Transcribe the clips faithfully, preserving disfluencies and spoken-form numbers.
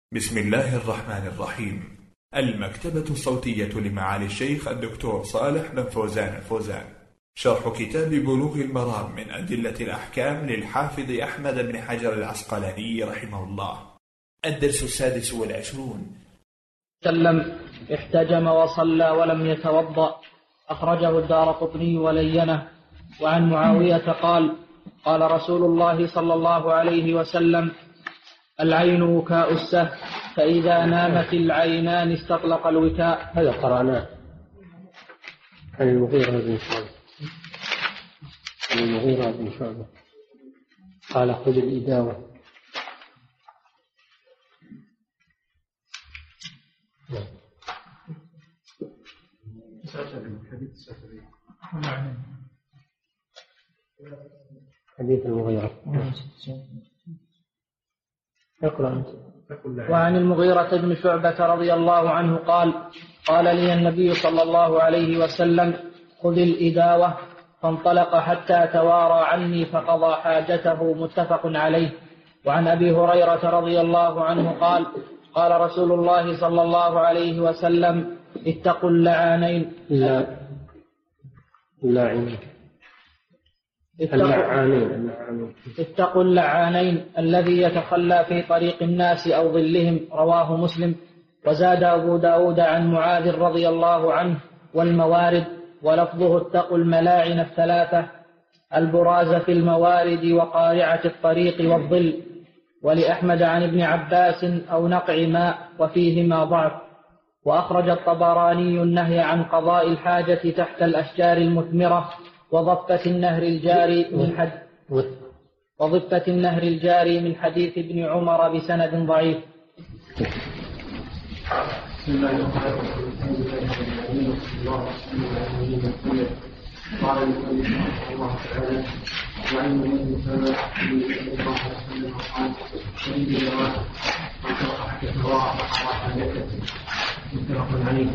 بسم الله الرحمن الرحيم. المكتبة الصوتية لمعالي الشيخ الدكتور صالح بن فوزان الفوزان، شرح كتاب بلوغ المرام من أدلة الأحكام للحافظ أحمد بن حجر العسقلاني رحمه الله. الدرس السادس والعشرون. سلم احتجم وصلى ولم يتوضأ، أخرجه الدارقطني ولينه. وعن معاوية قال: قال رسول الله صلى الله عليه وسلم: العين وكاء السهم، فإذا نامت العينان استطلق الوكاء. هذا قرأناه عن المغيرة بن شعبة. عن المغيرة بن شعبة قال: خذ الإداوة. حديث المغيرة. اقرأ أنت. وعن المغيرة بن شعبة رضي الله عنه قال: قال لي النبي صلى الله عليه وسلم: خذ الإداوة. فانطلق حتى توارى عني فقضى حاجته. متفق عليه. وعن أبي هريرة رضي الله عنه قال: قال رسول الله صلى الله عليه وسلم: اتقوا اللعانين. لا اللعين اللعانين اتقوا اللعانين الذي يتخلى في طريق الناس أو ظلهم. رواه مسلم. وزاد أبو داود عن معاذ رضي الله عنه: والموارد. ولفظه: اتقوا الملاعن الثلاثة، البراز في الموارد وقارعة الطريق والظل. ولأحمد عن ابن عباس: أو نقع ماء، وفيهما ضعف. وأخرج الطبراني النهي عن قضاء الحاجة تحت الأشجار المثمرة وضفة النهر الجاري من حد وضفة النهر الجاري من حديث ابن عمر بسند ضعيف. بسم الله الرحمن الرحيم. الحمد لله رب العالمين. قال المؤلف رحمه الله تعالى: وعن النبي صلى الله عليه وسلم قال: شهيد الجواب وشرح حتى تواضع حاجته. متفق عليه.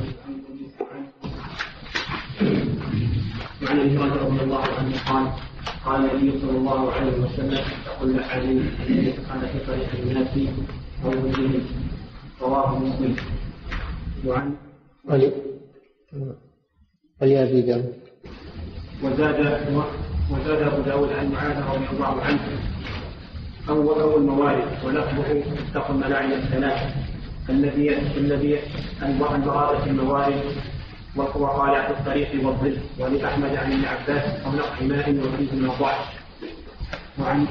وعن ابي هريره رضي الله عنه قال: قال النبي صلى الله عليه وسلم: اتقوا اللعانين الذي يتخلى في طريق الناس او ظلهم. رواه مسلم. وعن ولأبي داود وزاد وزاد أبو داود عن معاذ رضي الله عنه: أول أول الموارد. ولفظه: اتقوا الملاعن الثلاث الذي الذي البراءة في الموارد وقارعة الطريق والظل. ولأحمد عن ابن عباس: أو نقع ماء، وفيهما ضعف. وعن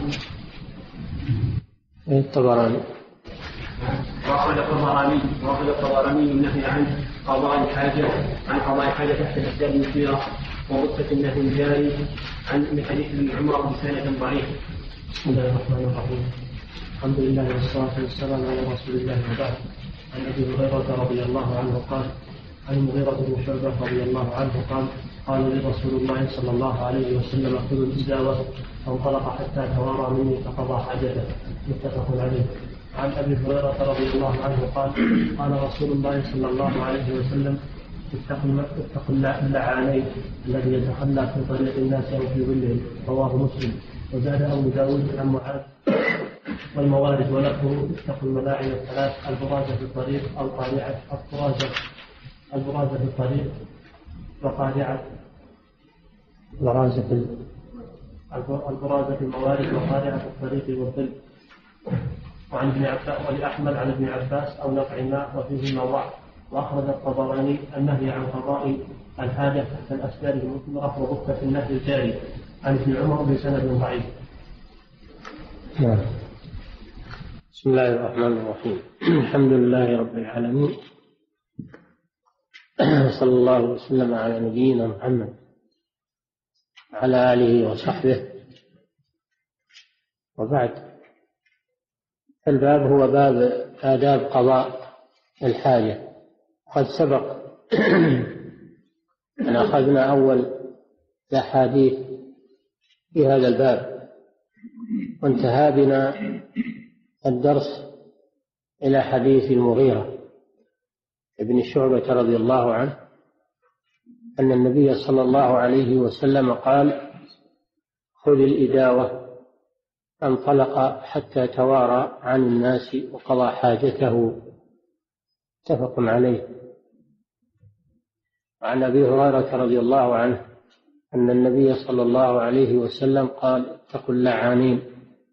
الطبراني وأخرج الطبراني وأخرج الطبراني النهي عن قضاء الحاجة عن قضاء الحاجة تحت الأشجار المثمرة وغصة النهي الجاري عن من حديث ابن عمر بسند ضعيف. بسم الله الرحمن الرحيم. الحمد لله والصلاة والسلام على رسول الله وبعد. عن أبي هريرة رضي الله عنه قال: عن المغيرة بن شعبة رضي الله عنه قال: قال لي رسول الله صلى الله عليه وسلم: خذوا الإداوة. فانطلق حتى توارى مني فقضى حاجته. متفق عليه. عن أبي هريرة رضي الله عنه قال: قال رسول الله صلى الله عليه وسلم: اتقوا اللعانين الذي يتخلى في طريق الناس أو في ظلهم. رواه مسلم. وزاد أبو داود عن معاذ: والموارد. ولفظه: اتقوا الملاعن الثلاث، البرازة في الطريق أو قارعة البرازة البرازة في الطريق وقارعة البرازة في البرازة في الموارد وقارعة الطريق والظل. وعن ابن عباس ولأحمد عن ابن عباس: أو نقع ماء، وفيهما ضعف. وأخرج الطبراني النهي عن قضاء الحاجة تحت الأشجار المثمرة وغفة النهر الجاري عن ابن عمر بسند ضعيف. نعم. بسم الله الرحمن الرحيم. الحمد لله رب العالمين، صلى الله وسلم على نبينا محمد وعلى آله وصحبه، وبعد. الباب هو باب آداب قضاء الحاجة. قد سبق أن أخذنا أول الأحاديث في هذا الباب، وانتهى بنا الدرس إلى حديث المغيرة ابن شعبة رضي الله عنه أن النبي صلى الله عليه وسلم قال: خذ الإداوة. فانطلق حتى توارى عن الناس وقضى حاجته. متفق عليه. وعن أبي هريرة رضي الله عنه أن النبي صلى الله عليه وسلم قال: اتقوا اللعانين.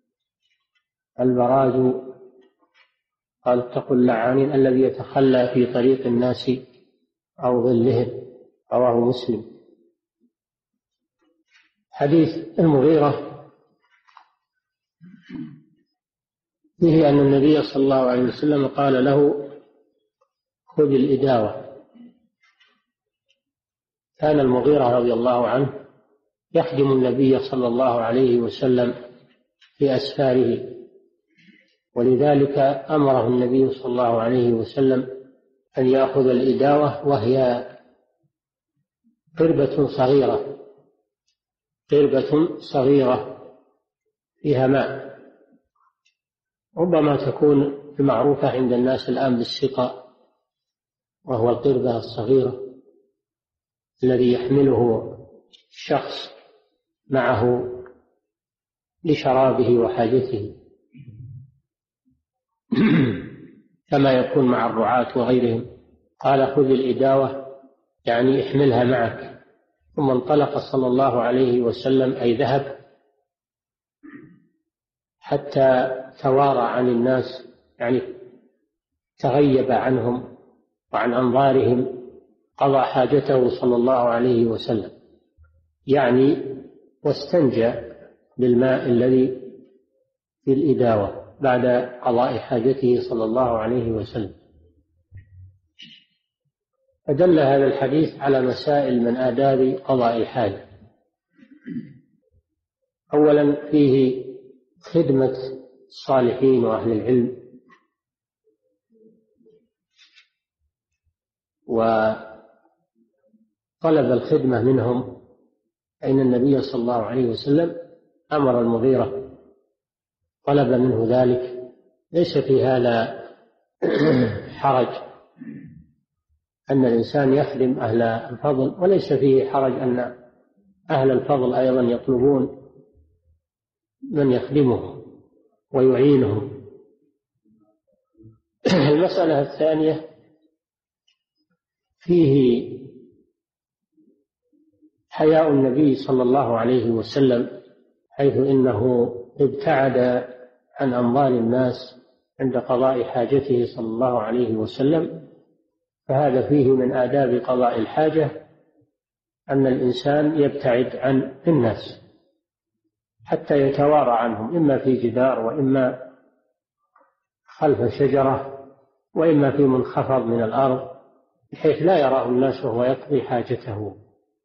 البراز قال: اتقوا اللعانين الذي يتخلى في طريق الناس أو ظلهم. رواه مسلم. حديث المغيرة فيه أن النبي صلى الله عليه وسلم قال له: خذ الإداوة. كان المغيرة رضي الله عنه يخدم النبي صلى الله عليه وسلم في أسفاره، ولذلك أمره النبي صلى الله عليه وسلم أن يأخذ الإداوة، وهي قربة صغيرة قربة صغيرة فيها ماء، ربما تكون المعروفة عند الناس الآن بالسقاء، وهو القربة الصغيرة الذي يحمله الشخص معه لشرابه وحاجته كما يكون مع الرعاة وغيرهم. قال: خذ الإداوة، يعني احملها معك. ثم انطلق صلى الله عليه وسلم، أي ذهب حتى توارى عن الناس، يعني تغيب عنهم وعن أنظارهم، قضى حاجته صلى الله عليه وسلم، يعني واستنجى بالماء الذي في الإداوة بعد قضاء حاجته صلى الله عليه وسلم. فدل هذا الحديث على مسائل من آداب قضاء الحاجة. أولا فيه خدمة الصالحين وأهل العلم، وطلب الخدمة منهم، فإن النبي صلى الله عليه وسلم أمر المغيرة، طلب منه ذلك. ليس في هذا حرج أن الإنسان يخدم أهل الفضل، وليس فيه حرج أن أهل الفضل أيضا يطلبون من يخدمهم ويعينهم. المسألة الثانية فيه حياء النبي صلى الله عليه وسلم، حيث إنه ابتعد عن أنظار الناس عند قضاء حاجته صلى الله عليه وسلم. فهذا فيه من آداب قضاء الحاجة أن الإنسان يبتعد عن الناس حتى يتوارى عنهم، إما في جدار، وإما خلف شجرة، وإما في منخفض من الأرض، بحيث لا يراه الناس وهو يقضي حاجته،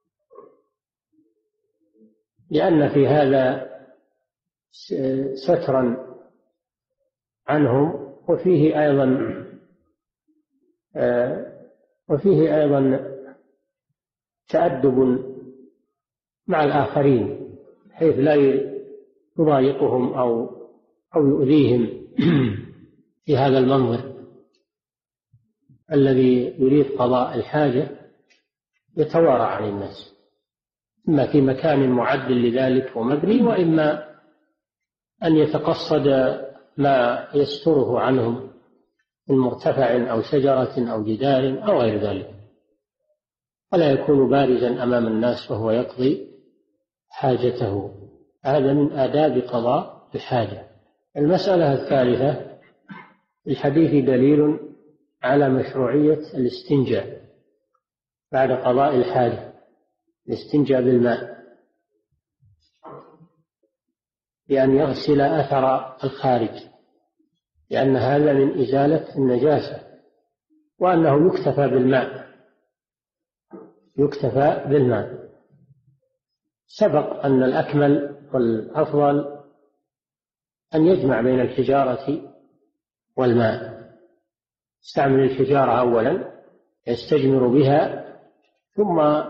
لأن في هذا سترا عنهم، وفيه أيضا وفيه أيضا تأدب مع الآخرين، حيث لا يضايقهم أو أو يؤذيهم في هذا المنظر. الذي يريد قضاء الحاجة يتوارى عن الناس، إما في مكان معد لذلك ومبني، وإما أن يتقصد ما يستره عنهم من مرتفع أو شجرة أو جدار أو غير ذلك، ولا يكون بارزا أمام الناس وهو يقضي حاجته. هذا من آداب قضاء الحاجة. المسألة الثالثة: الحديث دليل على مشروعية الاستنجاء بعد قضاء الحاجة، الاستنجاء بالماء، بأن يغسل أثر الخارج، لأن هذا من إزالة النجاسة، وأنه يكتفى بالماء يكتفى بالماء سبق أن الأكمل والأفضل أن يجمع بين الحجارة والماء، يستعمل الحجارة أولا يستجمر بها، ثم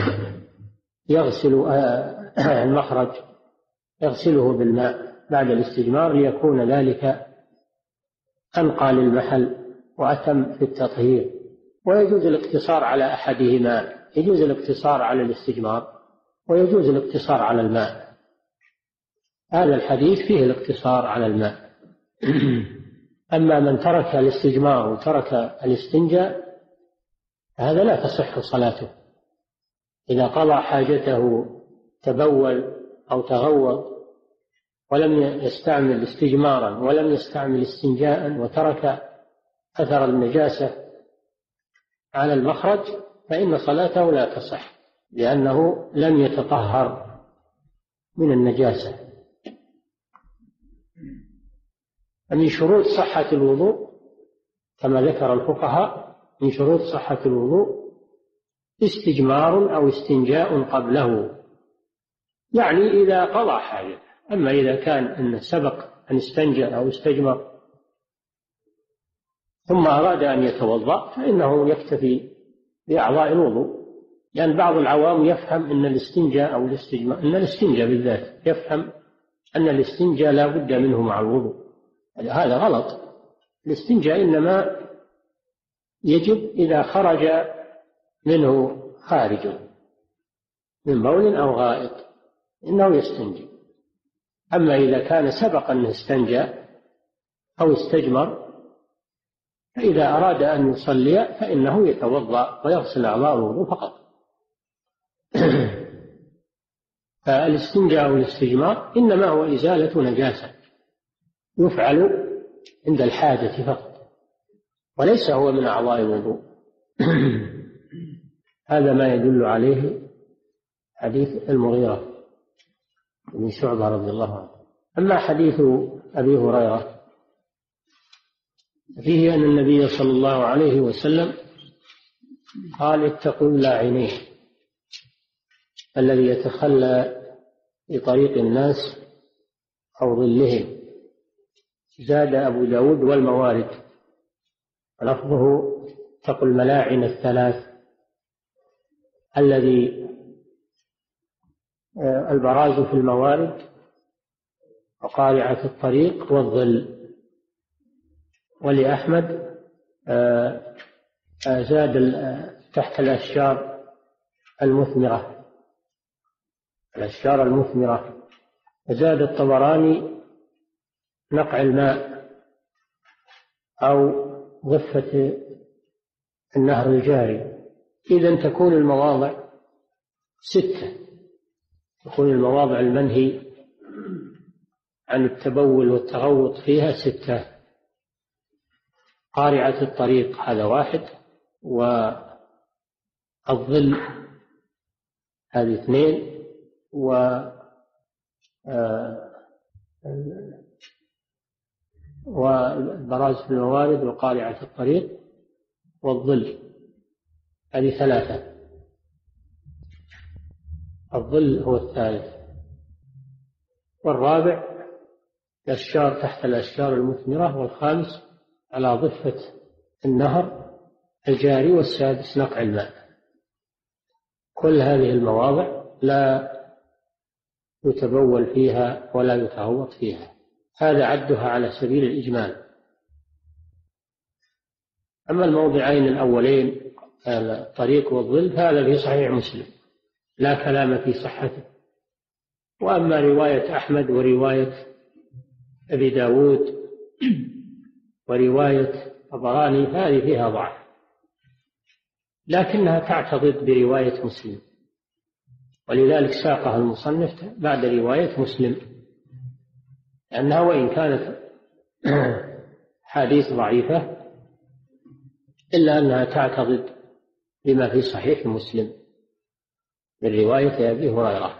يغسل المخرج يغسله بالماء بعد الاستجمار، ليكون ذلك أنقى للمحل وأتم في التطهير. ويجوز الاقتصار على أحدهما، يجوز الاقتصار على الاستجمار ويجوز الاقتصار على الماء. هذا الحديث فيه الاقتصار على الماء. أما من ترك الاستجمار وترك الاستنجاء هذا لا تصح صلاته. إذا قضى حاجته تبول أو تغوط ولم يستعمل استجمارا ولم يستعمل استنجاء وترك أثر النجاسة على المخرج فإن صلاته لا تصح، لأنه لم يتطهر من النجاسة. من شروط صحة الوضوء كما ذكر الفقهاء، من شروط صحة الوضوء استجمار أو استنجاء قبله، يعني إذا قضى حاجة. أما إذا كان أن سبق أن استنجى أو استجمر ثم أراد أن يتوضأ فإنه يكتفي بأعضاء الوضوء، لأن بعض العوام يفهم أن الاستنجاء أو الاستجمار، أن الاستنجاء بالذات يفهم أن الاستنجاء لا بد منه مع الوضوء. هذا غلط. الاستنجاء إنما يجب إذا خرج منه خارج من بول أو غائط إنه يستنجي. أما إذا كان سبق أنه استنجى أو استجمر فإذا أراد أن يصلي فإنه يتوضأ ويغسل أعضاء الوضوء فقط. فالاستنجاء والاستجمار إنما هو إزالة نجاسة يفعل عند الحاجة فقط، وليس هو من أعضاء الوضوء. هذا ما يدل عليه حديث المغيرة بن شعبة رضي الله عنه. أما حديث أبي هريرة فيه أن النبي صلى الله عليه وسلم قال: اتقوا اللاعنين الذي يتخلى بطريق الناس أو ظلهم. زاد أبو داود والموارد، لفظه اتقوا الملاعن الثلاث الذي البراز في الموارد وقارعة الطريق والظل. ولأحمد زاد تحت الأشجار المثمرة، الأشجار المثمرة. زاد الطبراني نقع الماء أو ضفة النهر الجاري. إذن تكون المواضع ستة، تكون المواضع المنهي عن التبول والتغوط فيها ستة. قارعة الطريق هذا واحد، والظل هذه اثنين، و والبراز في الموارد وقارعة الطريق والظل هذه ثلاثة. الظل هو الثالث، والرابع الأشجار تحت الأشجار المثمرة، والخامس على ضفة النهر الجاري، والسادس نقع الماء. كل هذه المواضع لا يتبول فيها ولا يتغوط فيها. هذا عدها على سبيل الإجمال. أما الموضعين الأولين الطريق والظل هذا في صحيح مسلم لا كلام في صحته. وأما رواية أحمد ورواية أبي داود ورواية الطبراني هذه فيها ضعف، لكنها تعتضد برواية مسلم، ولذلك ساقها المصنف بعد رواية مسلم، لأنها وإن كانت حديث ضعيفة إلا أنها تعتضد بما في صحيح مسلم من رواية أبي هريرة.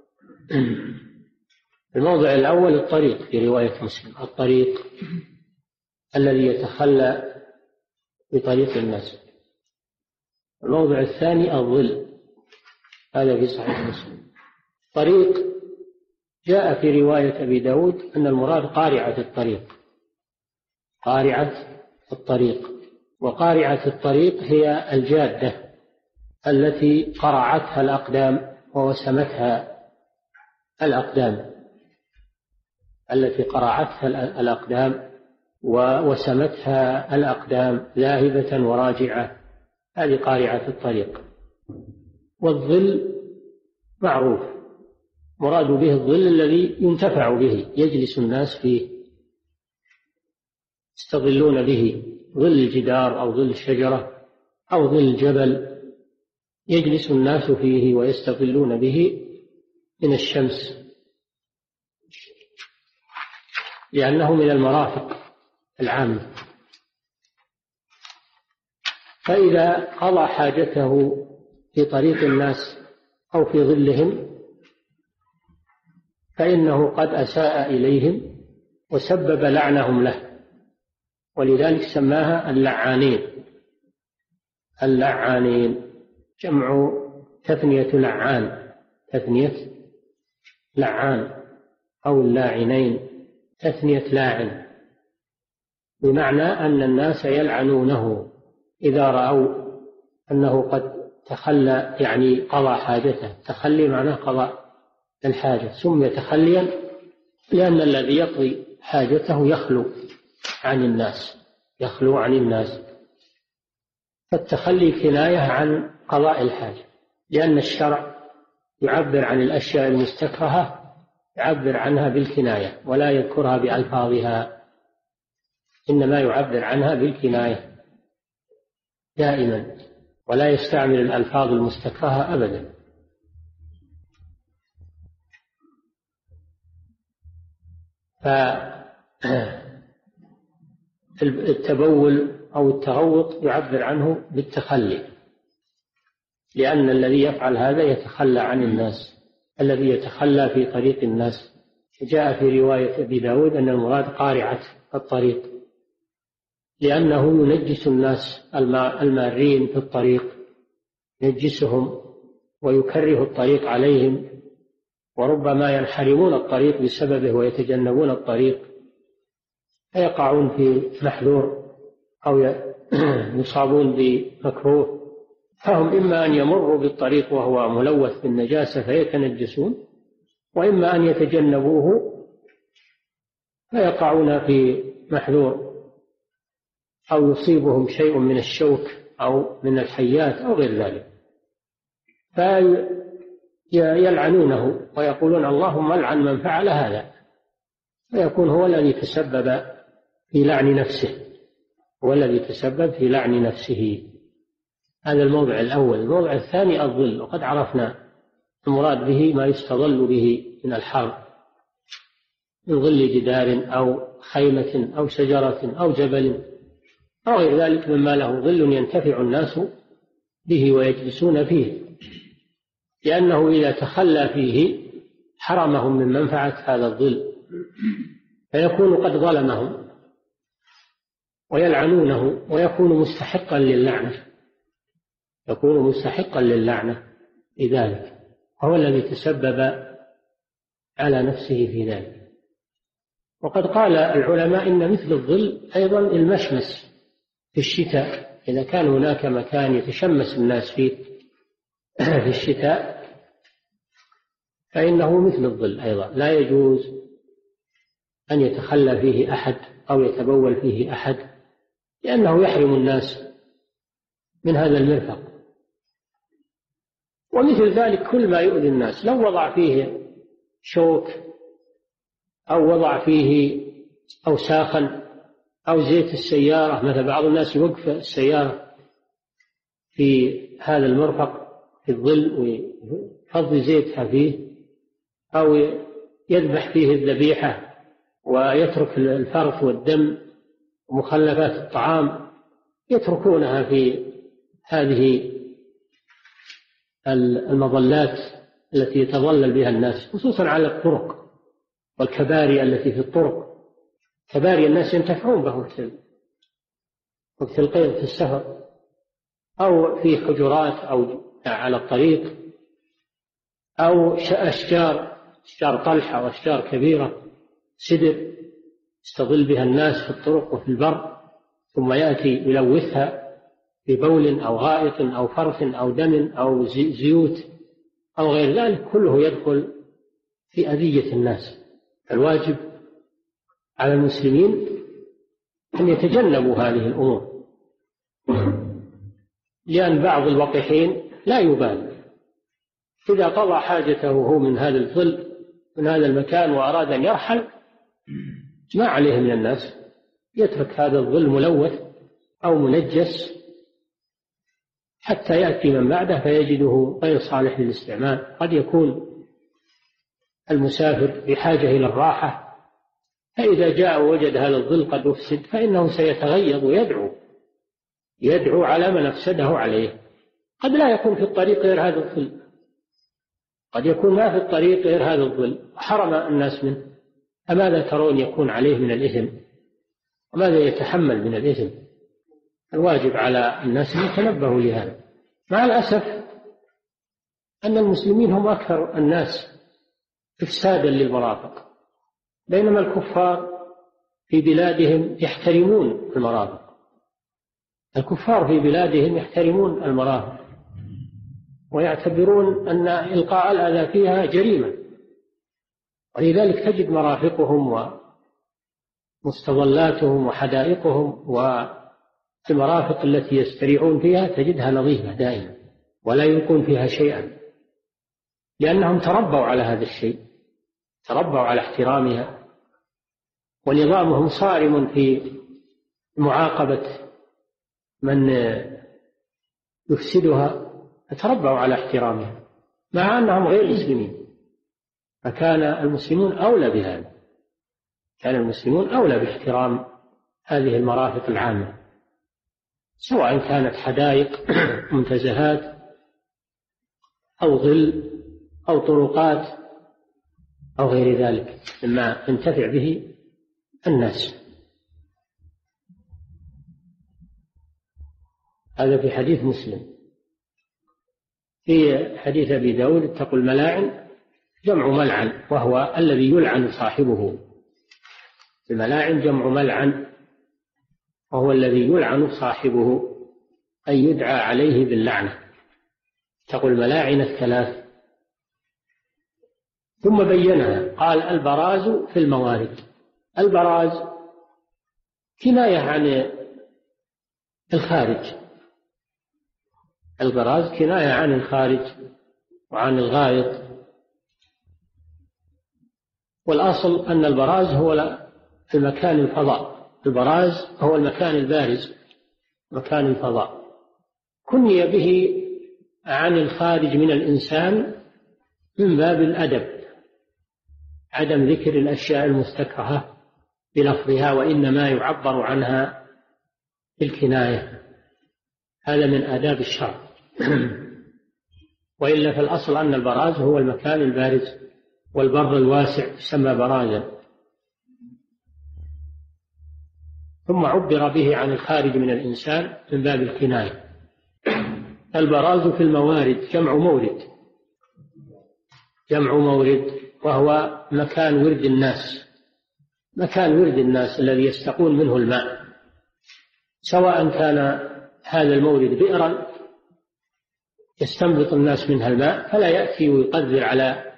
الموضع الأول الطريق في رواية مسلم، الطريق الذي يتخلى بطريق الناس. الموضع الثاني الظل، هذا في صحيح مسلم. طريق جاء في رواية أبي داود أن المراد قارعة الطريق، قارعة الطريق. وقارعة الطريق هي الجادة التي قرعتها الأقدام ووسمتها الأقدام، التي قرعتها الأقدام ووسمتها الأقدام ذاهبة وراجعة، هذه قارعة الطريق. والظل معروف مراد به الظل الذي ينتفع به، يجلس الناس فيه، يستظلون به، ظل الجدار أو ظل الشجرة أو ظل الجبل، يجلس الناس فيه ويستظلون به من الشمس، لأنه من المرافق العامة. فإذا قضى حاجته في طريق الناس أو في ظلهم فإنه قد أساء إليهم وسبب لعنهم له، ولذلك سماها اللعانين. اللعانين جمع تثنية لعان، تثنية لعان، أو اللاعنين تثنية لاعن، بمعنى أن الناس يلعنونه إذا رأوا أنه قد تخلى، يعني قضى حاجته. تخلي معناه قضاء الحاجة، سمي تخليا لأن الذي يقضي حاجته يخلو عن الناس، يخلو عن الناس. فالتخلي كناية عن قضاء الحاجة، لأن الشرع يعبر عن الأشياء المستكرهة، يعبر عنها بالكناية ولا يذكرها بألفاظها، إنما يعبر عنها بالكناية دائما، ولا يستعمل الألفاظ المستكرهة أبدا. فالتبول أو التغوط يعبر عنه بالتخلي، لأن الذي يفعل هذا يتخلى عن الناس، الذي يتخلى في طريق الناس. جاء في رواية أبي داود أن المراد قارعة الطريق، لأنه ينجس الناس المارين في الطريق، ينجسهم ويكره الطريق عليهم، وربما ينحرمون الطريق بسببه ويتجنبون الطريق فيقعون في محذور أو يصابون بمكروه. فهم إما أن يمروا بالطريق وهو ملوث بالنجاسة فيتنجسون، وإما أن يتجنبوه فيقعون في محذور أو يصيبهم شيء من الشوك أو من الحيات أو غير ذلك، فيلعنونه ويقولون اللهم العن من فعل هذا، فيكون هو الذي تسبب في لعن نفسه، هو الذي تسبب في لعن نفسه. هذا الموضع الأول. الموضع الثاني الظل، وقد عرفنا المراد به ما يستظل به من الحر، من ظل جدار أو خيمة أو شجرة أو جبل أو غير ذلك مما له ظل ينتفع الناس به ويجلسون فيه، لأنه إذا تخلى فيه حرمهم من منفعة هذا الظل، فيكون قد ظلمهم ويلعنونه ويكون مستحقا للعنة، يكون مستحقا للعنة لذلك، وهو الذي تسبب على نفسه في ذلك. وقد قال العلماء إن مثل الظل أيضا المشمس في الشتاء، إذا كان هناك مكان يتشمس الناس فيه في الشتاء فإنه مثل الظل أيضا، لا يجوز أن يتخلى فيه أحد أو يتبول فيه أحد، لأنه يحرم الناس من هذا المرفق. ومثل ذلك كل ما يؤذي الناس، لو وضع فيه شوك أو وضع فيه أوساخا أو زيت السيارة، مثل بعض الناس يوقف السيارة في هذا المرفق في الظل ويفضي زيتها فيه، أو يذبح فيه الذبيحة ويترك الفرث والدم ومخلفات الطعام، يتركونها في هذه المظلات التي يتظلل بها الناس، خصوصا على الطرق والكباري التي في الطرق. كباري الناس ينتفعون به وقت القيض في السفر، أو في حجرات أو على الطريق، أو أشجار أشجار طلحة وأشجار كبيرة سدر يستظل بها الناس في الطرق وفي البر، ثم يأتي يلوثها ببول أو غائط أو فرث أو دم أو زيوت أو غير ذلك، كله يدخل في أذية الناس. الواجب على المسلمين أن يتجنبوا هذه الأمور، لأن بعض الوقحين لا يبالي، إذا قضى حاجته هو من هذا الظل من هذا المكان وأراد أن يرحل ما عليه من الناس، يترك هذا الظل ملوث أو منجس حتى يأتي من بعده فيجده غير صالح للاستعمال. قد يكون المسافر بحاجة إلى الراحة، فإذا جاء ووجد هذا الظل قد أفسد فإنه سيتغيظ ويدعو يدعو على من أفسده عليه. قد لا يكون في الطريق غير هذا الظل، قد يكون ما في الطريق غير هذا الظل حرم الناس منه، فماذا ترون يكون عليه من الإثم وماذا يتحمل من الإثم؟ الواجب على الناس أن يتنبهوا لهذا. مع الأسف أن المسلمين هم أكثر الناس إفسادا للمرافق، بينما الكفار في بلادهم يحترمون المرافق. الكفار في بلادهم يحترمون المرافق ويعتبرون أن إلقاء الأذى فيها جريمة، ولذلك تجد مرافقهم ومستظلاتهم وحدائقهم والمرافق التي يستريحون فيها تجدها نظيفة دائما ولا يلقون فيها شيئا، لأنهم تربوا على هذا الشيء، تربوا على احترامها، ونظامهم صارم في معاقبة من يفسدها، فتربوا على احترامها مع أنهم غير مسلمين. فكان المسلمون أولى بهذا، كان المسلمون أولى باحترام هذه المرافق العامة، سواء كانت حدائق منتزهات أو ظل أو طرقات أو غير ذلك مما ينتفع به الناس. هذا في حديث مسلم. في حديث أبي داود اتقوا الملاعن، جمع ملعن وهو الذي يلعن صاحبه. الملاعن جمع ملعن وهو الذي يلعن صاحبه، أي يدعى عليه باللعنة. اتقوا الملاعن الثلاث. ثم بينها قال البراز في الموارد. البراز كناية عن الخارج، البراز كناية عن الخارج وعن الغائط، والأصل أن البراز هو المكان الفضاء، البراز هو المكان البارز مكان الفضاء. كني به عن الخارج من الإنسان من باب الأدب، عدم ذكر الأشياء المستكرهة بلفظها، وإنما يعبر عنها بالكناية، هذا من آداب الشرع. وإلا فالأصل أن البراز هو المكان البارز، والبر الواسع يسمى برازا. ثم عبر به عن الخارج من الإنسان من باب الكناية. البراز في الموارد جمع مورد، جمع مورد وهو مكان ورد الناس، مكان ورد الناس الذي يستقون منه الماء، سواء كان هذا المورد بئرا يستنبط الناس منها الماء فلا يأتي ويقدر على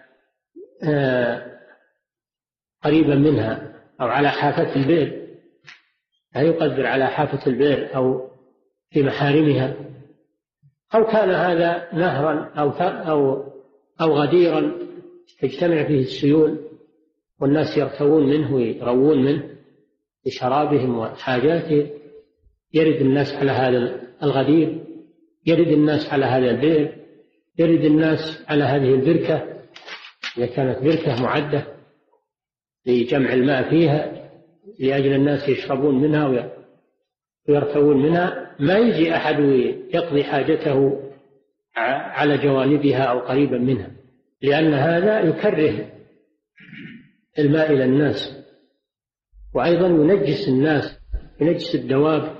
قريبا منها أو على حافة البئر، لا يقدر على حافة البئر أو في محارمها، أو كان هذا نهرا أو أو أو غديرا تجتمع فيه السيول والناس يرتوون منه ويروون منه لشرابهم وحاجاتهم، يرد الناس على هذا الغدير، يرد الناس على هذا البئر، يرد الناس على هذه البركة إذا كانت بركة معدة لجمع الماء فيها لأجل الناس يشربون منها ويرتوون منها، ما يجي أحد يقضي حاجته على جوانبها أو قريبا منها، لأن هذا يكره الماء إلى الناس، وأيضا ينجس الناس، ينجس الدواب،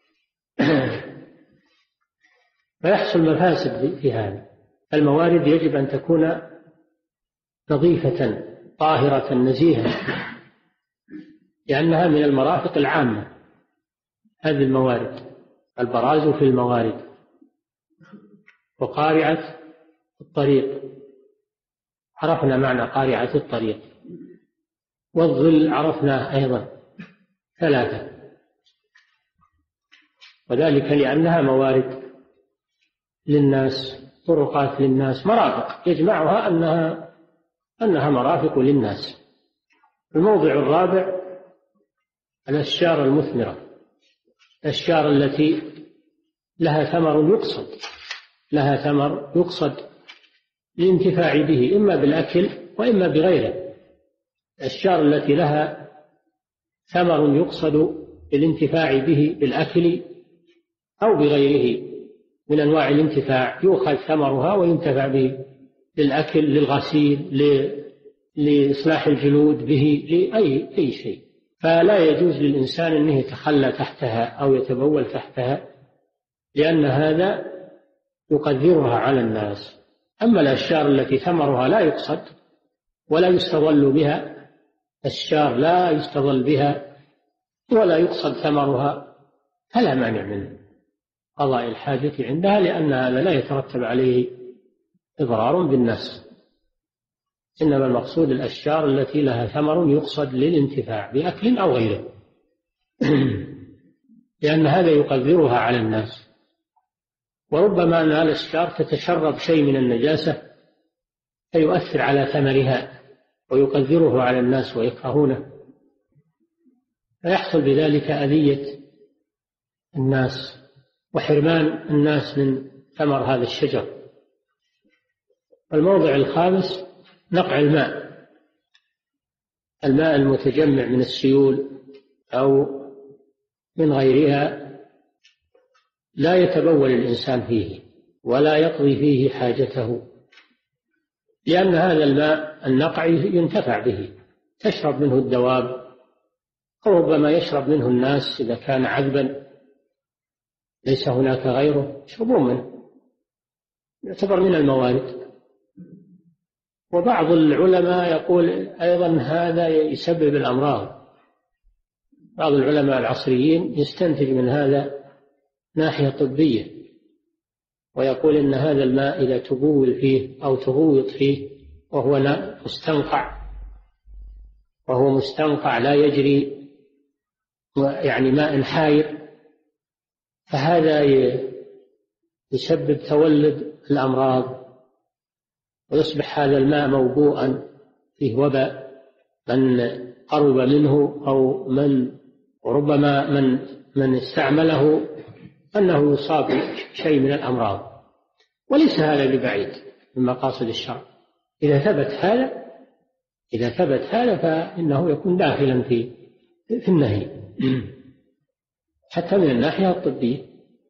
فيحصل مفاسد في هذا. الموارد يجب أن تكون نظيفة طاهرة نزيهة، لأنها من المرافق العامة. هذه الموارد البراز في الموارد. وقارعة الطريق، عرفنا معنى قارعة الطريق. والظل عرفناه أيضا ثلاثة، وذلك لأنها موارد للناس، طرقات للناس، مرافق يجمعها أنها أنها مرافق للناس. الموضع الرابع الأشجار المثمرة، الأشجار التي لها ثمر يقصد لها ثمر يقصد للانتفاع به إما بالأكل وإما بغيره. الأشجار التي لها ثمر يقصد للانتفاع به بالأكل أو بغيره من أنواع الانتفاع، يؤخذ ثمرها وينتفع به للأكل، للغسيل، لإصلاح الجلود به، لأي أي شيء، فلا يجوز للإنسان أنه يتخلى تحتها أو يتبول تحتها، لأن هذا يقدرها على الناس. أما الأشجار التي ثمرها لا يقصد ولا يستظل بها، الأشجار لا يستظل بها ولا يقصد ثمرها، فلا مانع من قضاء الحاجة عندها، لأن هذا لا يترتب عليه إضرار بالناس. إنما المقصود الأشجار التي لها ثمر يقصد للانتفاع بأكل أو غيره لأن هذا يقدرها على الناس. وربما أن الأشجار تتشرب شيء من النجاسة فيؤثر على ثمرها ويقدره على الناس ويكرهونه، فيحصل بذلك أذية الناس وحرمان الناس من ثمر هذا الشجر. الموضع الخامس نقع الماء، الماء المتجمع من السيول أو من غيرها لا يتبول الإنسان فيه ولا يقضي فيه حاجته، لأن هذا الماء النقع ينتفع به، تشرب منه الدواب وربما يشرب منه الناس إذا كان عذبا ليس هناك غيره يشربون منه، يعتبر من الموارد. وبعض العلماء يقول أيضا هذا يسبب الأمراض، بعض العلماء العصريين يستنتج من هذا ناحية طبية، ويقول إن هذا الماء إذا تبول فيه أو تغوط فيه وهو مستنقع وهو مستنقع لا يجري يعني ماء حاير، فهذا يسبب تولد الأمراض، ويصبح هذا الماء موبوءا فيه وباء، من قرب منه أو من وربما من من استعمله أنه يصاب شيء من الأمراض، وليس هذا ببعيد من مقاصد الشرع. إذا ثبت هذا إذا ثبت هذا فإنه يكون داخلا في في النهي حتى من الناحية الطبية.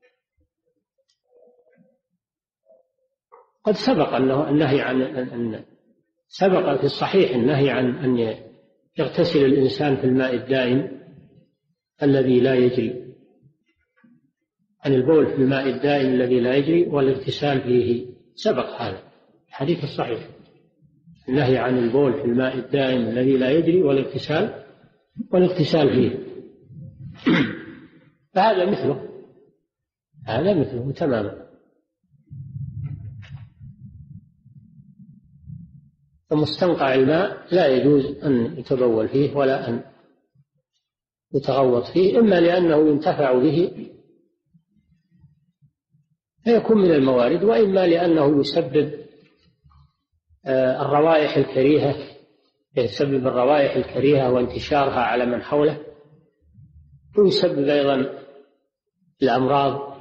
قد سبق أنه النهي عن أن سبق في الصحيح النهي عن أن يغتسل الإنسان في الماء الدائم الذي لا يجري، عن البول في الماء الدائم الذي لا يجري والاغتسال فيه، سبق هذا الحديث الصحيح، النهي عن البول في الماء الدائم الذي لا يجري والاغتسال والاغتسال فيه فهذا مثله هذا مثله تماما. فمستنقع الماء لا يجوز أن يتبول فيه ولا أن يتغوط فيه، إما لأنه ينتفع به فيكون من الموارد، وإما لأنه يسبب الروائح الكريهة يسبب الروائح الكريهة وانتشارها على من حوله، ويسبب أيضا الأمراض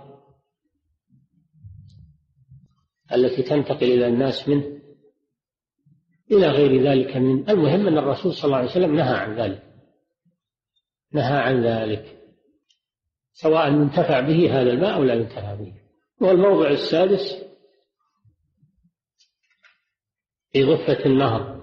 التي تنتقل إلى الناس منه إلى غير ذلك. من المهم أن الرسول صلى الله عليه وسلم نهى عن ذلك نهى عن ذلك سواء ينتفع به هذا الماء أو لا ينتفع به. والموضع السادس في ضفة النهر،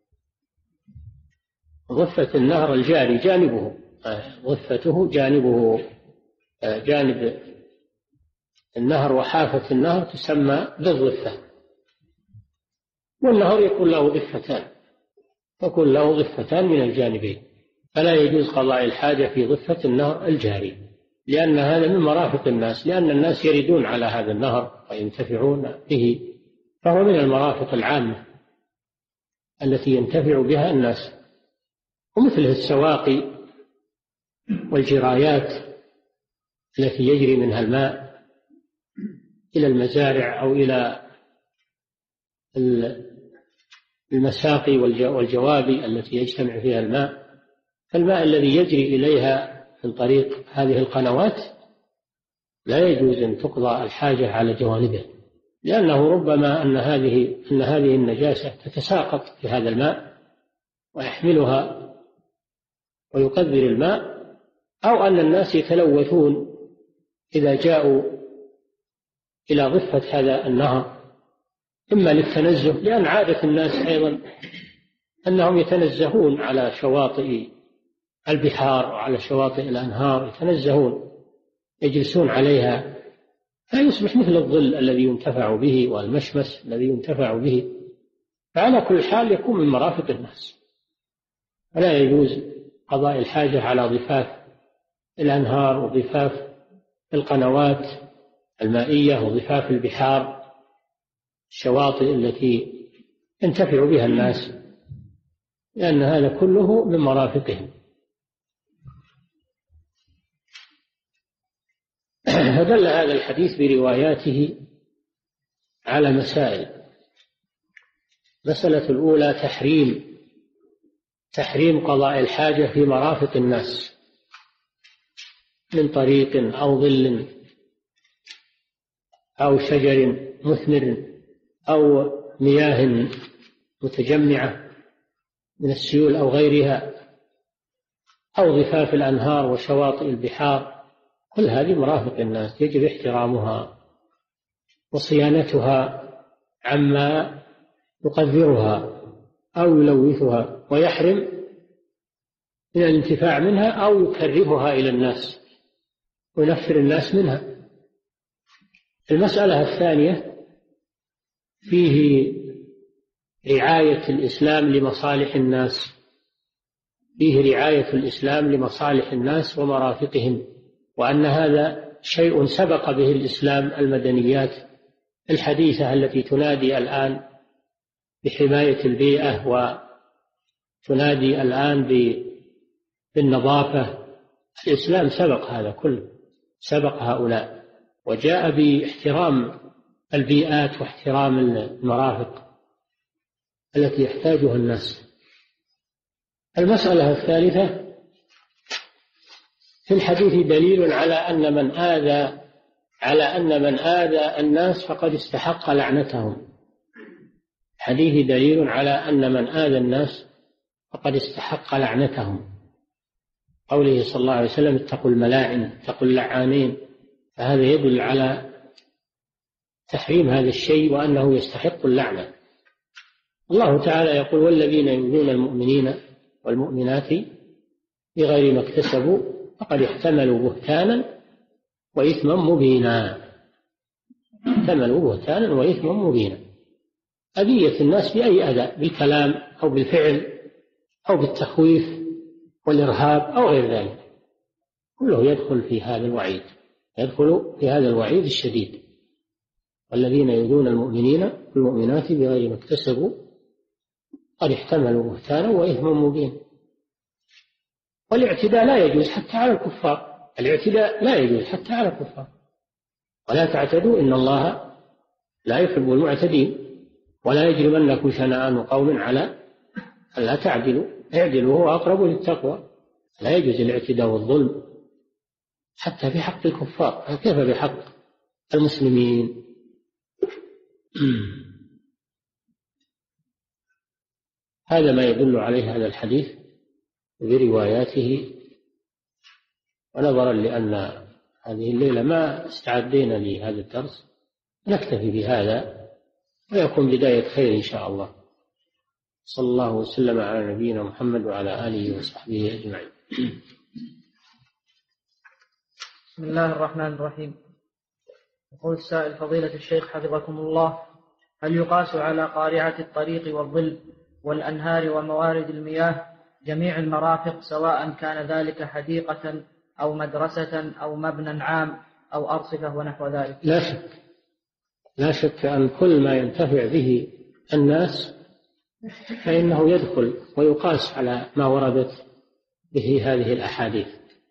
ضفة النهر الجاري جانبه ضفته جانبه جانب النهر وحافة النهر تسمى بالضفة، والنهر يكون له ضفتان يكون له ضفتان من الجانبين، فلا يجوز قضاء الحاجة في ضفة النهر الجاري، لأن هذا من مرافق الناس، لأن الناس يردون على هذا النهر وينتفعون به، فهو من المرافق العامة التي ينتفع بها الناس، ومثله السواقي والجرايات التي يجري منها الماء إلى المزارع أو إلى المساقي والجوابي التي يجتمع فيها الماء، فالماء الذي يجري إليها من طريق هذه القنوات لا يجوز أن تقضى الحاجة على جوانبه، لأنه ربما أن هذه أن هذه النجاسة تتساقط في هذا الماء ويحملها ويقذر الماء، أو أن الناس يتلوثون إذا جاءوا إلى ضفة هذا النهر، إما للتنزه، لأن عادة الناس أيضا أنهم يتنزهون على شواطئ البحار وعلى شواطئ الأنهار، يتنزهون يجلسون عليها فيصبح مثل الظل الذي ينتفع به والمشمس الذي ينتفع به، فعلى كل حال يكون من مرافق الناس، فلا يجوز قضاء الحاجة على ضفاف الأنهار وضفاف القنوات المائية وضفاف البحار، الشواطئ التي ينتفع بها الناس، لأن هذا كله من مرافقهم. فدل هذا الحديث برواياته على مسائل. المسألة الأولى تحريم تحريم قضاء الحاجة في مرافق الناس من طريق أو ظل أو شجر مثمر أو مياه متجمعة من السيول أو غيرها أو ضفاف الأنهار وشواطئ البحار، كل هذه مرافق الناس يجب احترامها وصيانتها عما يقذرها أو يلوثها، ويحرم من الانتفاع منها أو يكرهها إلى الناس وينفر الناس منها. المسألة الثانية فيه رعاية الإسلام لمصالح الناس، فيه رعاية الإسلام لمصالح الناس ومرافقهم، وأن هذا شيء سبق به الإسلام المدنيات الحديثة التي تنادي الآن بحماية البيئة وتنادي الآن بالنظافة. الإسلام سبق هذا كله، سبق هؤلاء، وجاء باحترام البيئات واحترام المرافق التي يحتاجها الناس. المسألة الثالثة في الحديث دليل على أن من آذى على أن من آذى الناس فقد استحق لعنتهم. حديث دليل على أن من آذى الناس فقد استحق لعنتهم، قوله صلى الله عليه وسلم اتقوا الملاعن اتقوا اللعانين، فهذا يدل على تحريم هذا الشيء وأنه يستحق اللعنة. الله تعالى يقول والذين يؤذون المؤمنين والمؤمنات بغير ما اكتسبوا فقد احتملوا بهتانا وإثما مبينا. احتملوا بهتانا وإثما مبينا. أذية الناس بأي أذى، بالكلام أو بالفعل أو بالتخويف والإرهاب أو غير ذلك، كله يدخل في هذا الوعيد، يدخل في هذا الوعيد الشديد. والذين يؤذون المؤمنين والمؤمنات بغير ما اكتسبوا قد احتملوا بهتانا وإثما مبينا. والاعتداء لا يجوز حتى على الكفار، الاعتداء لا يجوز حتى على الكفار. ولا تعتدوا إن الله لا يحب المعتدين. ولا يجرمنكم شنآن قوم على ألا تعدلوا اعدلوا وهو أقرب للتقوى. لا يجوز الاعتداء والظلم حتى في حق الكفار، كيف بحق المسلمين؟ هذا ما يدل عليه هذا الحديث برواياته. ونظرا لأن هذه الليلة ما استعدينا لهذا الدرس نكتفي بهذا ويكون بداية خير إن شاء الله. صلى الله وسلم على نبينا محمد وعلى آله وصحبه أجمعين. بسم الله الرحمن الرحيم. يقول السائل فضيلة الشيخ حفظكم الله، هل يقاس على قارعة الطريق والظل والأنهار وموارد المياه جميع المرافق سواء كان ذلك حديقة أو مدرسة أو مبنى عام أو أرصفة ونحو ذلك؟ لا شك لا شك أن كل ما ينتفع به الناس فإنه يدخل ويقاس على ما وردت به هذه الأحاديث.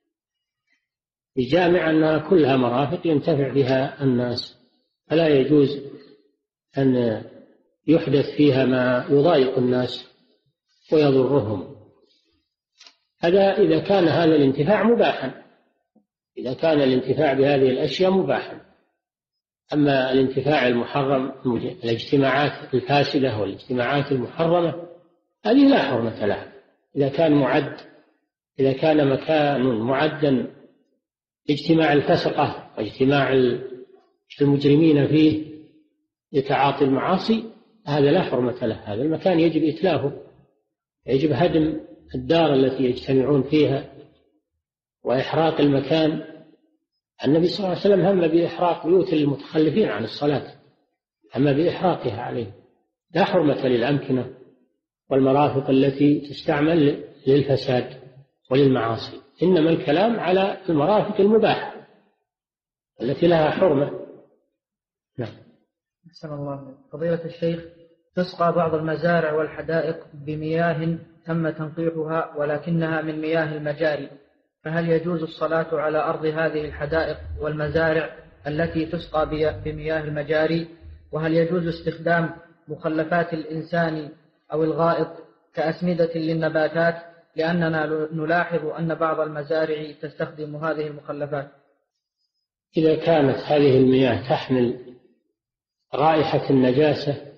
الجامع أنها كلها مرافق ينتفع بها الناس، فلا يجوز أن يحدث فيها ما يضايق الناس ويضرهم. هذا إذا كان هذا الانتفاع مباحا، إذا كان الانتفاع بهذه الأشياء مباحا. أما الانتفاع المحرم، الاجتماعات الفاسدة والاجتماعات المحرمة، هذه لا حرمة لها. إذا كان معد إذا كان مكان معدا اجتماع الفسقة واجتماع المجرمين فيه لتعاطي المعاصي، هذا لا حرمة له. هذا المكان يجب إتلافه، يجب هدم الدار التي يجتمعون فيها وإحراق المكان. النبي صلى الله عليه وسلم هم بإحراق بيوت المتخلفين عن الصلاة، هم بإحراقها عليه. لا حرمة للأمكنة والمرافق التي تستعمل للفساد وللمعاصي، إنما الكلام على المرافق المباحة التي لها حرمة. نعم. أحسن الله. فضيلة الشيخ، تسقى بعض المزارع والحدائق بمياه تم تنقيحها ولكنها من مياه المجاري، فهل يجوز الصلاة على أرض هذه الحدائق والمزارع التي تسقى بمياه المجاري؟ وهل يجوز استخدام مخلفات الإنسان أو الغائط كأسمدة للنباتات، لأننا نلاحظ أن بعض المزارع تستخدم هذه المخلفات؟ إذا كانت هذه المياه تحمل رائحة النجاسة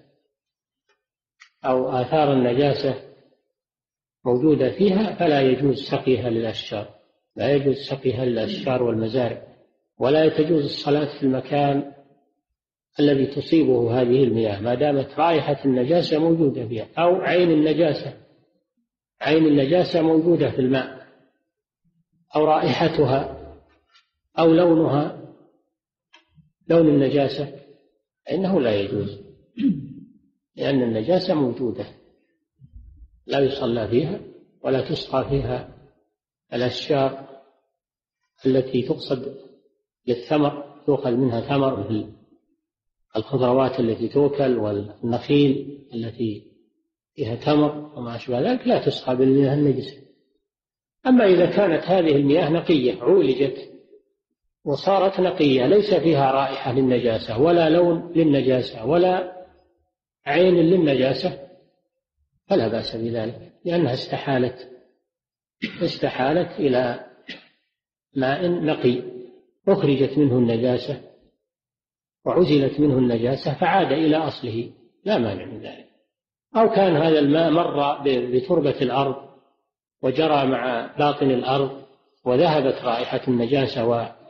أو آثار النجاسة موجودة فيها فلا يجوز سقيها للأشجار، لا يجوز سقيها للأشجار والمزارع، ولا تجوز الصلاة في المكان الذي تصيبه هذه المياه ما دامت رائحة النجاسة موجودة فيها، أو عين النجاسة عين النجاسة موجودة في الماء، أو رائحتها أو لونها لون النجاسة، إنه لا يجوز، لأن النجاسة موجودة لا يصلى فيها ولا تسقى فيها الأشجار التي تقصد للثمر، تؤخذ منها ثمر مثل الخضروات التي تؤكل والنخيل التي فيها تمر وما أشبه ذلك، لا تسقى بالمياه النجسة. أما إذا كانت هذه المياه نقية عولجت وصارت نقية ليس فيها رائحة للنجاسة ولا لون للنجاسة ولا عين للنجاسة فلا بأس بذلك، لأنها استحالت استحالت إلى ماء نقي أخرجت منه النجاسة وعزلت منه النجاسة فعاد إلى أصله، لا مانع من ذلك. أو كان هذا الماء مر بتربة الأرض وجرى مع باطن الأرض وذهبت رائحة النجاسة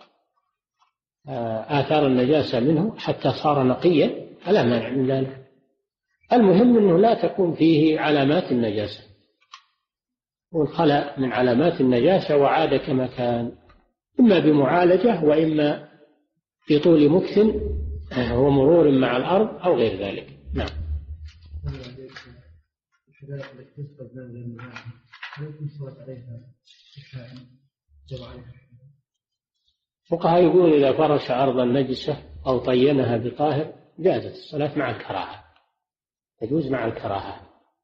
وآثار النجاسة منه حتى صار نقيا، فلا مانع من ذلك. المهم أنه لا تكون فيه علامات النجاسة، والخلأ من علامات النجاسة وعاد كما كان، إما بمعالجة وإما في طول مكث ومرور مع الأرض أو غير ذلك. نعم. فقهاء يقول إذا فرش أرضا نجسة أو طينها بطاهر جازت الصلاة مع الكراهة، تجوز مع الكراهة.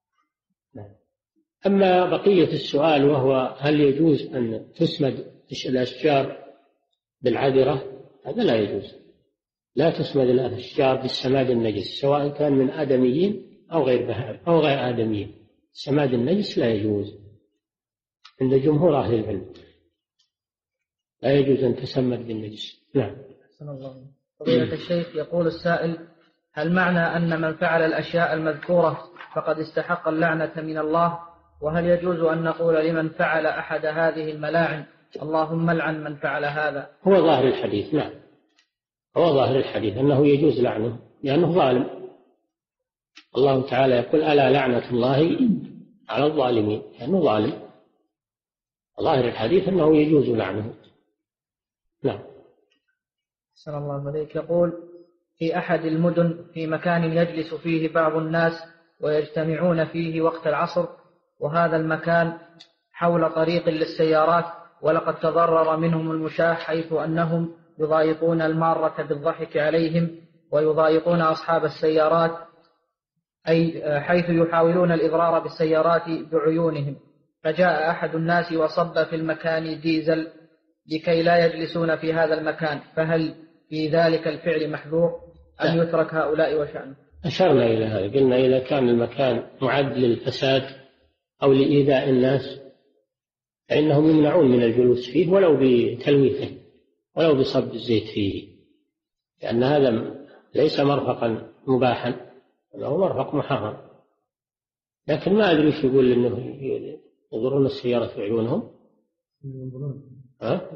أما بقية السؤال وهو هل يجوز أن تسمد الأشجار بالعذرة، هذا لا يجوز، لا تسمد الأشجار بالسماد النجس سواء كان من آدميين أو غير بهائم أو غير آدميين، السماد النجس لا يجوز عند جمهور أهل العلم، لا يجوز أن تسمد بالنجس. نعم. فضيلة الشيخ، يقول السائل: هل معنى أن من فعل الأشياء المذكورة فقد استحق اللعنة من الله؟ وهل يجوز أن نقول لمن فعل أحد هذه الملاعن اللهم لعن من فعل هذا؟ هو ظاهر الحديث. نعم، هو ظاهر الحديث أنه يجوز لعنه لأنه ظالم. الله تعالى يقول: ألا لعنة الله على الظالمين، لأنه ظالم. ظاهر الحديث أنه يجوز لعنه. نعم. أحسن الله عليك. يقول: في أحد المدن في مكان يجلس فيه بعض الناس ويجتمعون فيه وقت العصر، وهذا المكان حول طريق للسيارات، ولقد تضرر منهم المشاة حيث أنهم يضايقون المارة بالضحك عليهم ويضايقون أصحاب السيارات، أي حيث يحاولون الإضرار بالسيارات بعيونهم. فجاء أحد الناس وصب في المكان ديزل لكي لا يجلسون في هذا المكان، فهل في ذلك الفعل محذور أن يترك هؤلاء وشأنه؟ أشرنا إلى هذا، قلنا إذا كان المكان معد للفساد أو لإيذاء الناس فإنهم يمنعون من الجلوس فيه ولو بتلويثه ولو بصب الزيت فيه، لأن هذا ليس مرفقا مباحا، هو مرفق محرم. لكن ما أدري وش يقول إنه يضرون السيارة في عيونهم. ها؟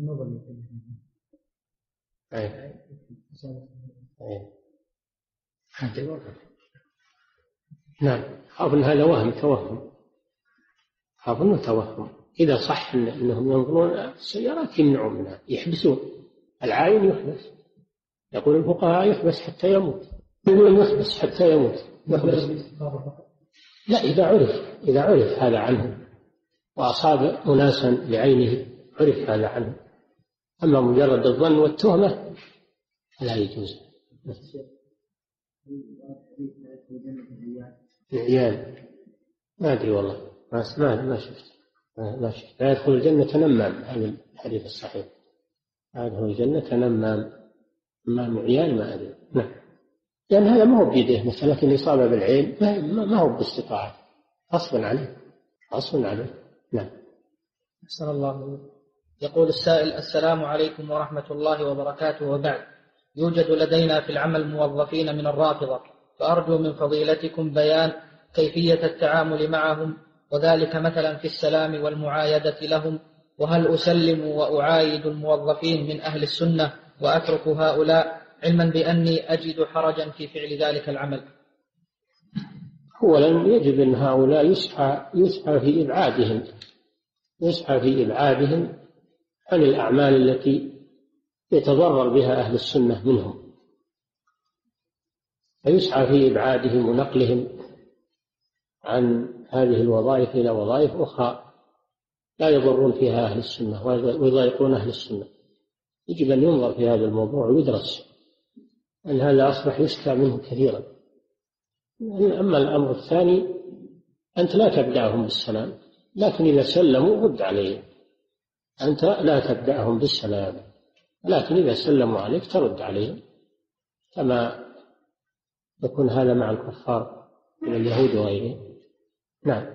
أي. أي. نعم، خاف أن هذا وهم توهم، خاف أنه توهم. إذا صح أنهم ينظرون السيارات يمنعون منها، يحبسون العاين، يحبس. يقول الفقهاء يحبس حتى يموت، يقول يحبس حتى يموت. يحبس. لا، إذا عرف إذا عرف هذا عنه وأصاب أناسا بعينه عرف هذا عنه. أما مجرد الظن والتهمة لا يجوز. عيال ما أدري والله، ما ما ما شفت ما شفت لا يدخل الجنة نمام، هذا الحديث الصحيح. لا يدخل الجنة نمام، نمام عيال ما أدري. نعم، لأن هذا ما هو بيده، مسألة الإصابة بالعين ما هو باستطاعة، غصبا عليه غصبا عليه. نعم. أحسن الله. يقول السائل: السلام عليكم ورحمة الله وبركاته، وبعد. يوجد لدينا في العمل موظفين من الرافضة، فأرجو من فضيلتكم بيان كيفية التعامل معهم، وذلك مثلا في السلام والمعايدة لهم، وهل أسلم وأعايد الموظفين من أهل السنة وأترك هؤلاء، علما بأني أجد حرجا في فعل ذلك العمل. أولا يجب أن هؤلاء يسعى, يسعى في إبعادهم يسعى في إبعادهم عن الأعمال التي يتضرر بها أهل السنة منهم، فيسعى في إبعادهم ونقلهم عن هذه الوظائف إلى وظائف أخرى لا يضرون فيها أهل السنة ويضايقون أهل السنة. يجب أن ينظر في هذا الموضوع ويدرس، أن هذا أصبح يشكى منه كثيرا. أما الأمر الثاني أنت لا تبدأهم بالسلام، لكن إذا سلموا رد عليهم. أنت لا تبدأهم بالسلام، لكن إذا سلموا عليك ترد عليهم، كما يكون هذا مع الكفار من اليهود وغيرهم. نعم.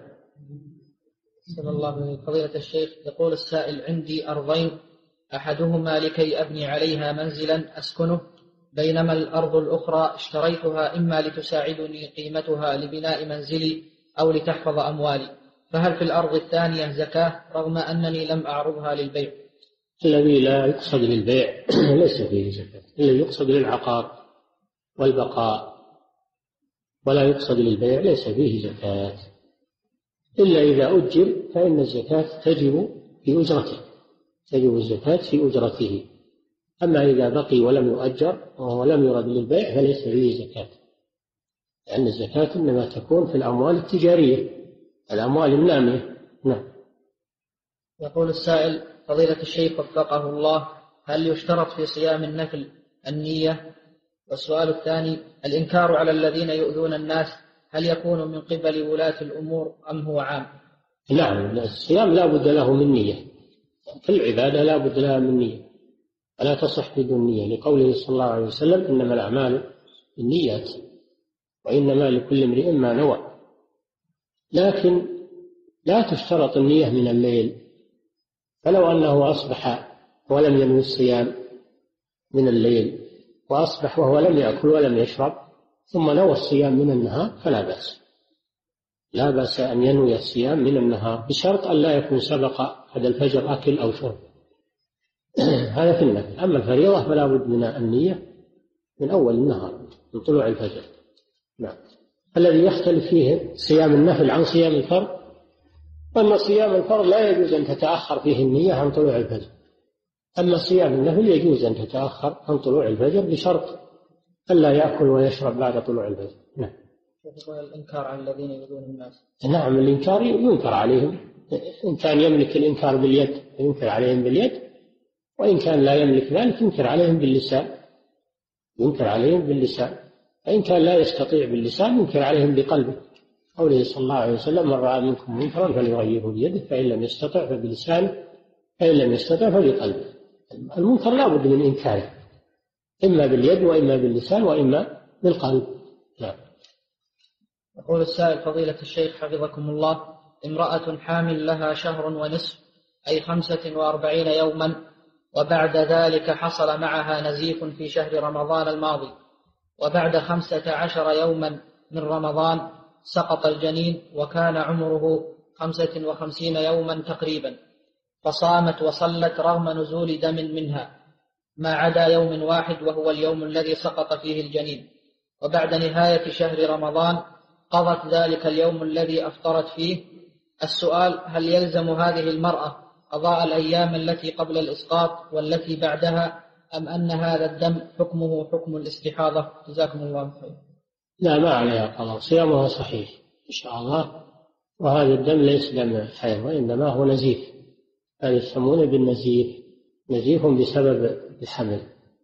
صلى الله عليه فضيلة الشيخ. يقول السائل: عندي أرضين، أحدهما لكي أبني عليها منزلا أسكنه، بينما الأرض الأخرى اشتريتها إما لتساعدني قيمتها لبناء منزلي أو لتحفظ أموالي، فهل في الأرض الثانية زكاة رغم أنني لم أعرضها للبيع؟ الذي لا يقصد للبيع ليس فيه زكاة، الذي يقصد للعقار والبقاء ولا يقصد للبيع ليس فيه زكاة، إلا إذا أجر فإن الزكاة تجب في أجرته، تجب الزكاة في أجرته. أما إذا بقي ولم يؤجر ولم يرد للبيع فليس فيه زكاة، لأن الزكاة إنما تكون في الأموال التجارية، الأموال النامية. نعم. يقول السائل: فضيلة الشيخ وفقه الله، هل يشترط في صيام النفل النية؟ والسؤال الثاني: الإنكار على الذين يؤذون الناس هل يكون من قبل ولاة الأمور أم هو عام؟ نعم، الصيام لا بد له من نية، كل عبادة لا بد لها من نية، فلا تصح بدون نية، لقوله صلى الله عليه وسلم: إنما الأعمال بالنيات وإنما لكل امرئ ما نوى. لكن لا تشترط النية من الليل، فلو أنه أصبح ولم ينوي الصيام من الليل وأصبح وهو لم يأكل ولم يشرب ثم نوى الصيام من النهار فلا بأس، لا بأس أن ينوي الصيام من النهار بشرط أن لا يكون سبق هذا الفجر أكل أو شرب. هذا في النفل. أما الفريضة فلا بد من النية من أول النهار من طلوع الفجر. نعم. الذي يختلف فيه صيام النفل عن صيام الفرض أن صيام الفرض لا يجوز أن تتأخر فيه النية عن طلوع الفجر، أما صيام النفل يجوز أن تتأخر عن طلوع الفجر بشرط ألا يأكل ويشرب بعد طلوع الفجر. نعم. الإنكار على الذين يؤذون الناس. نعم، الإنكار ينكر عليهم، إن كان يملك الإنكار باليد ينكر عليهم باليد، وإن كان لا يملك ذلك ينكر عليهم باللسان، ينكر عليهم باللسان، فإن كان لا يستطيع باللسان ينكر عليهم بقلبه، قوله صلى الله عليه وسلم: من رأى منكم منكرا فليغيره بيده فإن لم يستطع فبلسانه فإن لم يستطع فبقلبه. المنكر لا بد من إنكاره، إما باليد وإما باللسان وإما بالقلب. نعم. يقول السائل فضيلة الشيخ حفظكم الله: امرأة حامل لها شهر ونصف أي خمسة وأربعين يوما، وبعد ذلك حصل معها نزيف في شهر رمضان الماضي، وبعد خمسة عشر يوما من رمضان سقط الجنين وكان عمره خمسة وخمسين يوما تقريبا، فصامت وصلت رغم نزول دم منها ما عدا يوم واحد وهو اليوم الذي سقط فيه الجنين، وبعد نهاية شهر رمضان قضت ذلك اليوم الذي أفطرت فيه. السؤال: هل يلزم هذه المرأة قضاء الأيام التي قبل الإسقاط والتي بعدها، أم أن هذا الدم حكمه حكم الاستحاضة؟ جزاكم الله خير. لا، ما عليها قضاء، صيامها صحيح إن شاء الله. وهذا الدم ليس دم حيض وإنما هو نزيف، هذا يسمونه بالنزيف، نزيف بسبب الحمل،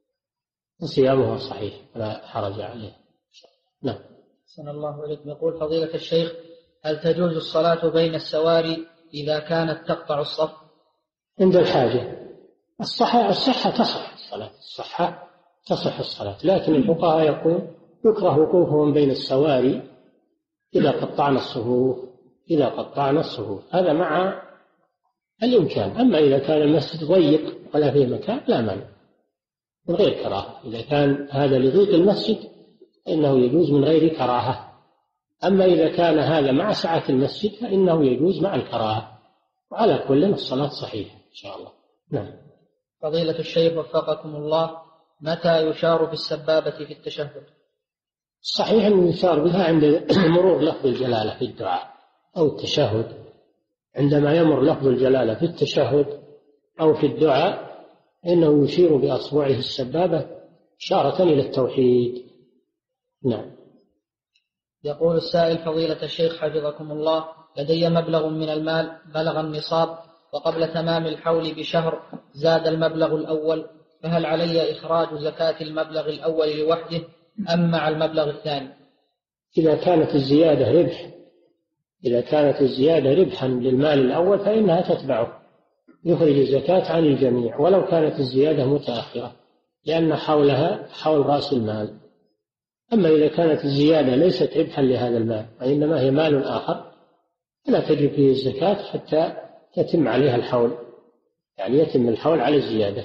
وصيامها صحيح لا حرج عليه. نعم. أحسن الله إليكم. يقول فضيلة الشيخ: هل تجوز الصلاة بين السواري إذا كانت تقطع الصف؟ عند الحاجة. الصحة الصحة تصح الصلاة، الصحة تصح الصلاة، لكن الفقهاء يقول يكره وقوفهم بين السواري إذا قطعنا الصفوف، إذا قطعنا الصفوف، هذا مع الإمكان. أما إذا كان المسجد ضيق ولا فيه مكان لا مانع، من غير كراهة. إذا كان هذا لضيق المسجد فإنه يجوز من غير كراهة. أما إذا كان هذا مع سعة المسجد فإنه يجوز مع الكراهة. وعلى كل الصلاة صحيحة إن شاء الله. نعم. فضيلة الشيخ وفقكم الله: متى يشار بالسبابة في التشهد؟ صحيح أنه يشار بها عند مرور لفظ الجلالة في الدعاء أو التشهد. عندما يمر لفظ الجلالة في التشهد أو في الدعاء إنه يشير بأصبعه السبابة إشارة إلى التوحيد. نعم. يقول السائل فضيلة الشيخ حفظكم الله: لدي مبلغ من المال بلغ النصاب، وقبل تمام الحول بشهر زاد المبلغ الأول، فهل علي إخراج زكاة المبلغ الأول لوحده أم مع المبلغ الثاني؟ إذا كانت الزيادة ربح إذا كانت الزيادة ربحا للمال الأول فإنها تتبعه، يخرج الزكاة عن الجميع ولو كانت الزيادة متأخرة، لأن حولها حول رأس المال. أما إذا كانت الزيادة ليست ربحا لهذا المال وإنما هي مال آخر فلا تجب فيه الزكاة حتى يتم عليها الحول، يعني يتم الحول على الزيادة،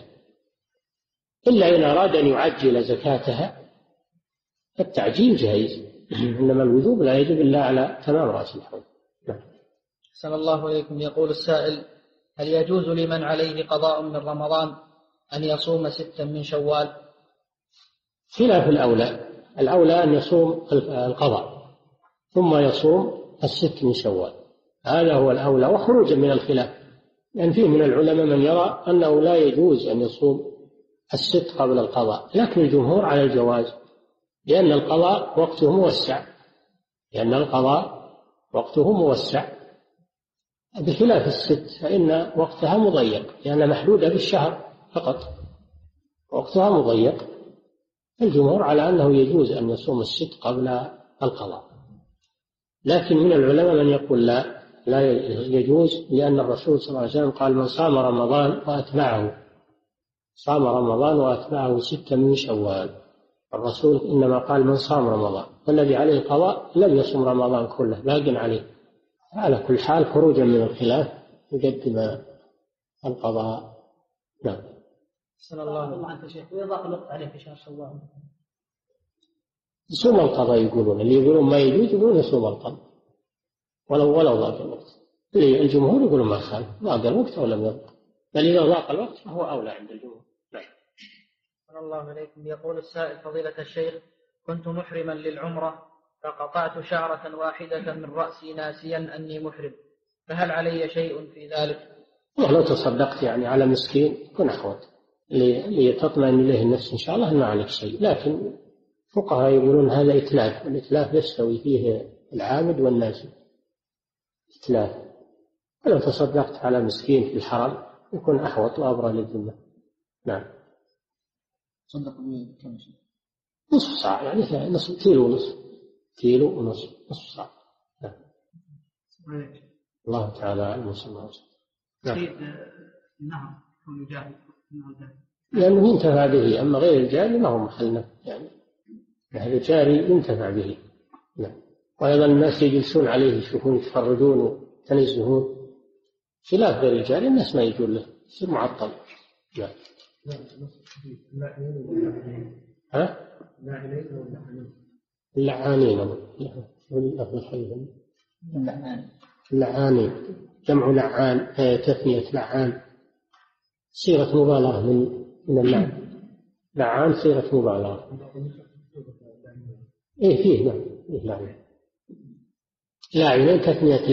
إلا إن أراد أن يعجل زكاتها فالتعجيل جائز، إنما الوجوب لا يجب إلا على تمام رأس الحول. أحسن الله إليكم. يقول السائل: هل يجوز لمن عليه قضاء من رمضان أن يصوم ستا من شوال؟ خلاف الأولى، الأولى أن يصوم القضاء ثم يصوم الست من شوال، هذا هو الأولى، وخروجا من الخلاف، لأن يعني فيه من العلماء من يرى أنه لا يجوز أن يصوم الست قبل القضاء، لكن الجمهور على الجواز، لأن القضاء وقته موسع لأن القضاء وقته موسع بخلاف الست فإن وقتها مضيق، لأنها محدودة بالشهر فقط، وقتها مضيق. الجمهور على أنه يجوز أن يصوم الست قبل القضاء، لكن من العلماء من يقول لا لا يجوز، لأن الرسول صلى الله عليه وسلم قال: من صام رمضان وأتبعه صام رمضان وأتبعه ستا من شوال. الرسول إنما قال: من صام رمضان، والذي عليه القضاء لم يصم رمضان كله، باق عليه. على كل حال خروجا من الخلاف يقدم القضاء. نعم. أحسن الله عنك شيخ. ويضاق الوقت عليه في شهر شوال. يصوم القضاء يقولون، اللي يقولون ما يجوز يقولون يصوم القضاء ولو ولو ضاق الوقت. الجمهور يقولون ما خالف، ضاق الوقت أو لم يضاق، بل إذا ضاق الوقت فهو أولى عند الجمهور. نعم. أحسن الله إليكم. يقول السائل فضيلة الشيخ: كنت محرما للعمرة فقطعت شعرة واحدة من رأسي ناسيا أني محرم، فهل علي شيء في ذلك؟ لو تصدقت يعني على مسكين يكون أحوط لتطمئن إليه النفس إن شاء الله ما عليك شيء، لكن فقهاء يقولون هذا إتلاف، والإتلاف يستوي فيه العامد والناسي إتلاف، ولو تصدقت على مسكين في الحرم يكون أحوط وأبرى للذمة. نعم. صدق بكم شيء؟ نصف صاع، يعني نصف كيلو ونصف كيلو ونصف نصف صاع. نعم. الله تعالى أعلم وصلى الله عليه وسلم. نعم. هو يجاهد لأنه ينتفع به، أما غير الجاهل ما هو محلنا يعني. هذا جاري ينتفع به. نعم. وأيضا الناس يجلسون عليه يشوفون يتفرجون وتنزهون، خلاف غير الجاري الناس ما يجون له، يصير معطل. نعم. ها؟ اللعانين اللعانين جمع لعان، تثنية لعان صيغة مبالغة من من اللعن. لعان صيغة مبالغة. إيه فيه نعم إيه لاعنين لاعنين تثنية